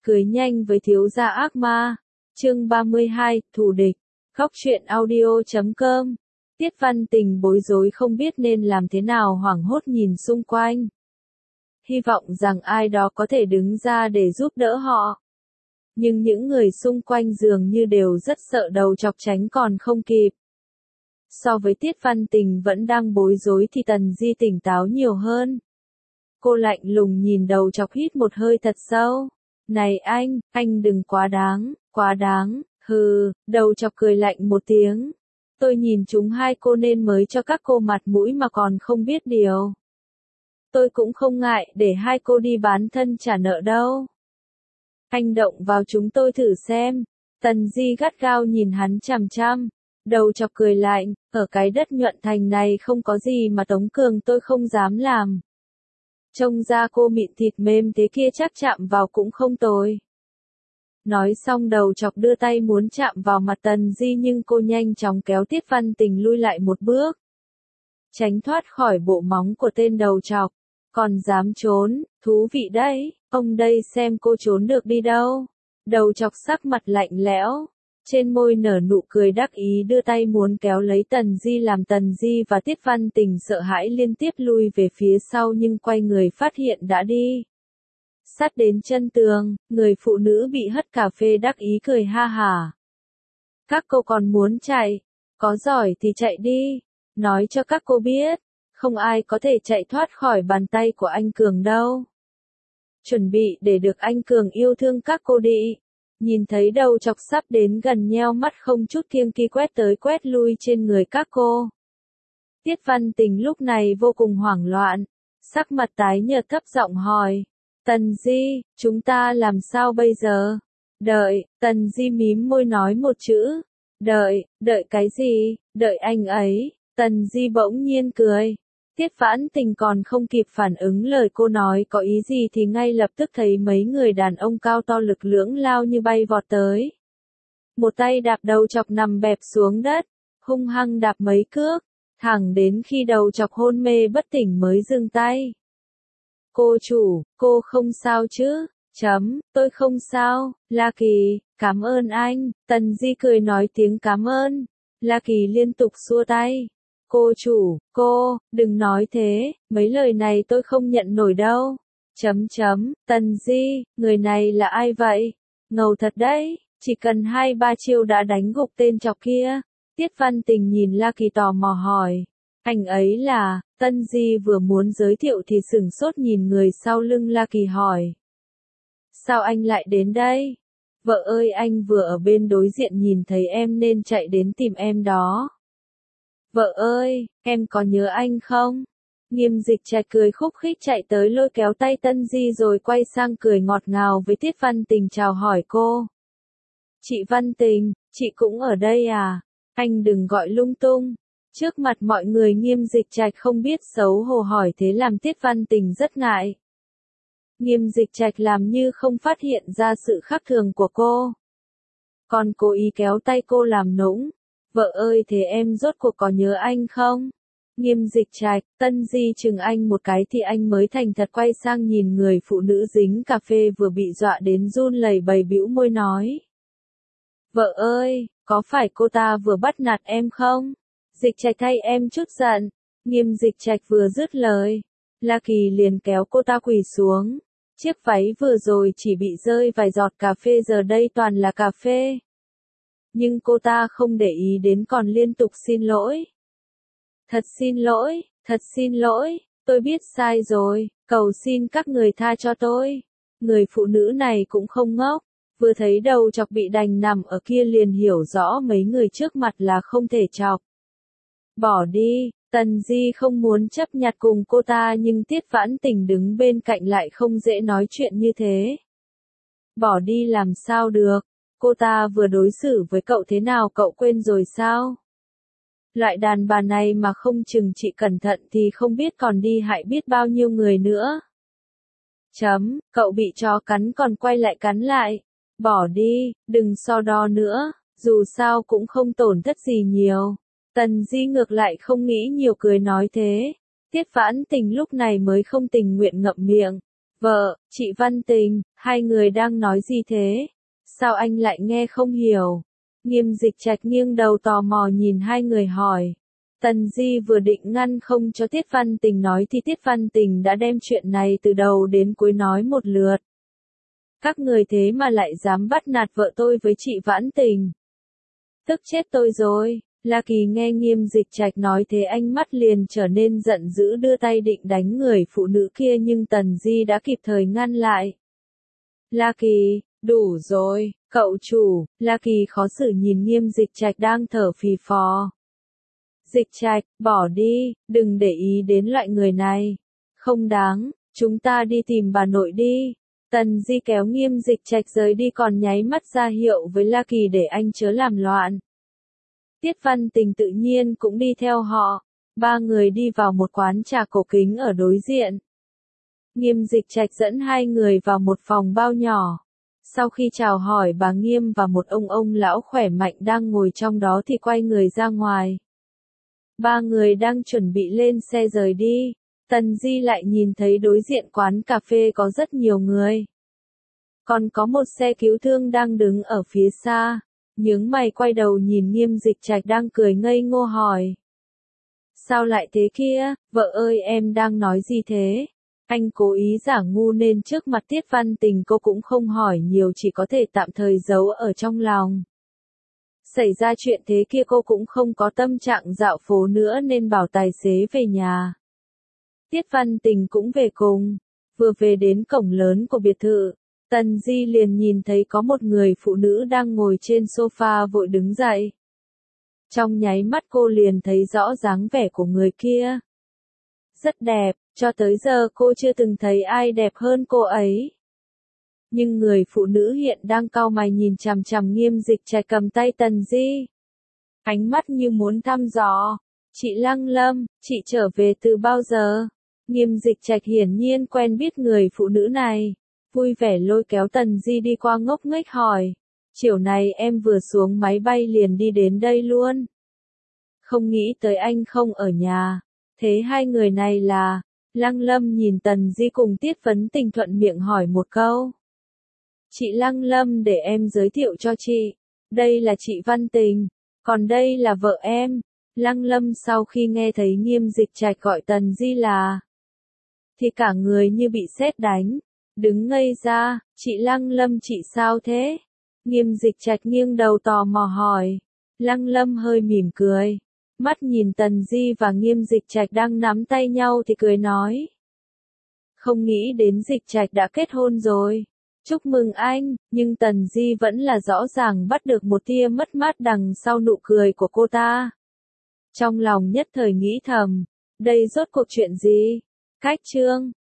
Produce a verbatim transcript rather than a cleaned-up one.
Cưới nhanh với thiếu gia ác ma. Chương ba mươi hai, thù địch. Góc truyện audio chấm com. Tiết Văn Tình bối rối không biết nên làm thế nào, hoảng hốt nhìn xung quanh. Hy vọng rằng ai đó có thể đứng ra để giúp đỡ họ. Nhưng những người xung quanh dường như đều rất sợ, đầu chọc tránh còn không kịp. So với Tiết Văn Tình vẫn đang bối rối thì Tần Di tỉnh táo nhiều hơn. Cô lạnh lùng nhìn đầu chọc, hít một hơi thật sâu. Này anh, anh đừng quá đáng, quá đáng, hừ, đầu chọc cười lạnh một tiếng. Tôi nhìn chúng hai cô nên mới cho các cô mặt mũi mà còn không biết điều. Tôi cũng không ngại để hai cô đi bán thân trả nợ đâu. Anh động vào chúng tôi thử xem. Tần Di gắt gao nhìn hắn chằm chằm. Đầu chọc cười lạnh, ở cái đất nhuận thành này không có gì mà Tống Cường tôi không dám làm. Trông ra cô mịn thịt mềm thế kia chắc chạm vào cũng không tồi. Nói xong đầu chọc đưa tay muốn chạm vào mặt Tần Di, nhưng cô nhanh chóng kéo Tiết Văn Tình lui lại một bước. Tránh thoát khỏi bộ móng của tên đầu chọc. Còn dám trốn, thú vị đấy, ông đây xem cô trốn được đi đâu. Đầu chọc sắc mặt lạnh lẽo. Trên môi nở nụ cười đắc ý, đưa tay muốn kéo lấy Tần Di, làm Tần Di và Tiết Văn Tình sợ hãi liên tiếp lui về phía sau, nhưng quay người phát hiện đã đi. Sát đến chân tường, người phụ nữ bị hất cà phê đắc ý cười ha hả. Các cô còn muốn chạy? Có giỏi thì chạy đi. Nói cho các cô biết, không ai có thể chạy thoát khỏi bàn tay của anh Cường đâu. Chuẩn bị để được anh Cường yêu thương các cô đi. Nhìn thấy đầu chọc sắp đến gần, nheo mắt không chút kiêng kỵ quét tới quét lui trên người các cô. Tiết Văn Tình lúc này vô cùng hoảng loạn, sắc mặt tái nhợt thấp giọng hỏi. Tần Di, chúng ta làm sao bây giờ? Đợi, Tần Di mím môi nói một chữ. Đợi, đợi cái gì? Đợi anh ấy. Tần Di bỗng nhiên cười. Tiết Vãn Tình còn không kịp phản ứng lời cô nói có ý gì thì ngay lập tức thấy mấy người đàn ông cao to lực lưỡng lao như bay vọt tới. Một tay đạp đầu chọc nằm bẹp xuống đất, hung hăng đạp mấy cước, thẳng đến khi đầu chọc hôn mê bất tỉnh mới dừng tay. Cô chủ, cô không sao chứ? Chấm, tôi không sao. La Kỳ, cảm ơn anh. Tần Di cười nói tiếng cảm ơn. La Kỳ liên tục xua tay. Cô chủ, cô, đừng nói thế, mấy lời này tôi không nhận nổi đâu. Chấm chấm, Tần Di, người này là ai vậy? Ngầu thật đấy, chỉ cần hai ba chiêu đã đánh gục tên chọc kia. Tiết Văn Tình nhìn La Kỳ tò mò hỏi. Anh ấy là, Tần Di vừa muốn giới thiệu thì sửng sốt nhìn người sau lưng La Kỳ hỏi. Sao anh lại đến đây? Vợ ơi, anh vừa ở bên đối diện nhìn thấy em nên chạy đến tìm em đó. Vợ ơi, em có nhớ anh không? Nghiêm Dịch Trạch cười khúc khích chạy tới lôi kéo tay Tần Di rồi quay sang cười ngọt ngào với Tiết Văn Tình chào hỏi cô. Chị Văn Tình, chị cũng ở đây à? Anh đừng gọi lung tung. Trước mặt mọi người Nghiêm Dịch Trạch không biết xấu hổ hỏi thế làm Tiết Văn Tình rất ngại. Nghiêm Dịch Trạch làm như không phát hiện ra sự khác thường của cô. Còn cố ý kéo tay cô làm nũng. Vợ ơi, thế em rốt cuộc có nhớ anh không? Nghiêm Dịch Trạch, Tần Di chừng anh một cái thì anh mới thành thật quay sang nhìn người phụ nữ dính cà phê vừa bị dọa đến run lẩy bẩy bĩu môi nói. Vợ ơi, có phải cô ta vừa bắt nạt em không? Dịch Trạch thay em chút giận. Nghiêm Dịch Trạch vừa dứt lời, La Kỳ liền kéo cô ta quỳ xuống. Chiếc váy vừa rồi chỉ bị rơi vài giọt cà phê, giờ đây toàn là cà phê. Nhưng cô ta không để ý đến còn liên tục xin lỗi. Thật xin lỗi, thật xin lỗi, tôi biết sai rồi, cầu xin các người tha cho tôi. Người phụ nữ này cũng không ngốc, vừa thấy đầu chọc bị đành nằm ở kia liền hiểu rõ mấy người trước mặt là không thể chọc. Bỏ đi, Tần Di không muốn chấp nhặt cùng cô ta, nhưng Tiết Vãn Tình đứng bên cạnh lại không dễ nói chuyện như thế. Bỏ đi làm sao được? Cô ta vừa đối xử với cậu thế nào cậu quên rồi sao? Loại đàn bà này mà không chừng trị cẩn thận thì không biết còn đi hại biết bao nhiêu người nữa. Chấm, cậu bị chó cắn còn quay lại cắn lại. Bỏ đi, đừng so đo nữa, dù sao cũng không tổn thất gì nhiều. Tần Di ngược lại không nghĩ nhiều cười nói thế. Tiết Vãn Tình lúc này mới không tình nguyện ngậm miệng. Vợ, chị Văn Tình, hai người đang nói gì thế? Sao anh lại nghe không hiểu? Nghiêm Dịch Trạch nghiêng đầu tò mò nhìn hai người hỏi. Tần Di vừa định ngăn không cho Tiết Văn Tình nói thì Tiết Văn Tình đã đem chuyện này từ đầu đến cuối nói một lượt. Các người thế mà lại dám bắt nạt vợ tôi với chị Vãn Tình. Tức chết tôi rồi. La Kỳ nghe Nghiêm Dịch Trạch nói thế ánh mắt liền trở nên giận dữ đưa tay định đánh người phụ nữ kia nhưng Tần Di đã kịp thời ngăn lại. La Kỳ, đủ rồi, cậu chủ. La Kỳ khó xử nhìn Nghiêm Dịch Trạch đang thở phì phò. Dịch Trạch, bỏ đi, đừng để ý đến loại người này. Không đáng, chúng ta đi tìm bà nội đi. Tần Di kéo Nghiêm Dịch Trạch rời đi còn nháy mắt ra hiệu với La Kỳ để anh chớ làm loạn. Tiết Văn Tình tự nhiên cũng đi theo họ. Ba người đi vào một quán trà cổ kính ở đối diện. Nghiêm Dịch Trạch dẫn hai người vào một phòng bao nhỏ. Sau khi chào hỏi bà Nghiêm và một ông ông lão khỏe mạnh đang ngồi trong đó thì quay người ra ngoài. Ba người đang chuẩn bị lên xe rời đi. Tần Di lại nhìn thấy đối diện quán cà phê có rất nhiều người. Còn có một xe cứu thương đang đứng ở phía xa. Nhướng mày quay đầu nhìn Nghiêm Dịch Trạch đang cười ngây ngô hỏi. Sao lại thế kia, vợ ơi em đang nói gì thế? Anh cố ý giả ngu nên trước mặt Tiết Văn Tình cô cũng không hỏi nhiều chỉ có thể tạm thời giấu ở trong lòng. Xảy ra chuyện thế kia cô cũng không có tâm trạng dạo phố nữa nên bảo tài xế về nhà. Tiết Văn Tình cũng về cùng. Vừa về đến cổng lớn của biệt thự, Tần Di liền nhìn thấy có một người phụ nữ đang ngồi trên sofa vội đứng dậy. Trong nháy mắt cô liền thấy rõ dáng vẻ của người kia. Rất đẹp, cho tới giờ cô chưa từng thấy ai đẹp hơn cô ấy. Nhưng người phụ nữ hiện đang cau mày nhìn chằm chằm Nghiêm Dịch Trạch cầm tay Tần Di. Ánh mắt như muốn thăm dò. Chị Lăng Lâm, chị trở về từ bao giờ? Nghiêm Dịch Trạch hiển nhiên quen biết người phụ nữ này. Vui vẻ lôi kéo Tần Di đi qua ngốc nghếch hỏi. Chiều này em vừa xuống máy bay liền đi đến đây luôn. Không nghĩ tới anh không ở nhà. Thế hai người này là... Lăng Lâm nhìn Tần Di cùng Tiết Vấn Tình thuận miệng hỏi một câu. Chị Lăng Lâm để em giới thiệu cho chị. Đây là chị Văn Tình. Còn đây là vợ em. Lăng Lâm sau khi nghe thấy Nghiêm Dịch Trạch gọi Tần Di là... thì cả người như bị sét đánh. Đứng ngây ra, chị Lăng Lâm chị sao thế? Nghiêm Dịch Trạch nghiêng đầu tò mò hỏi. Lăng Lâm hơi mỉm cười. Mắt nhìn Tần Di và Nghiêm Dịch Trạch đang nắm tay nhau thì cười nói. Không nghĩ đến Dịch Trạch đã kết hôn rồi. Chúc mừng anh, nhưng Tần Di vẫn là rõ ràng bắt được một tia mất mát đằng sau nụ cười của cô ta. Trong lòng nhất thời nghĩ thầm, đây rốt cuộc chuyện gì? Cách chương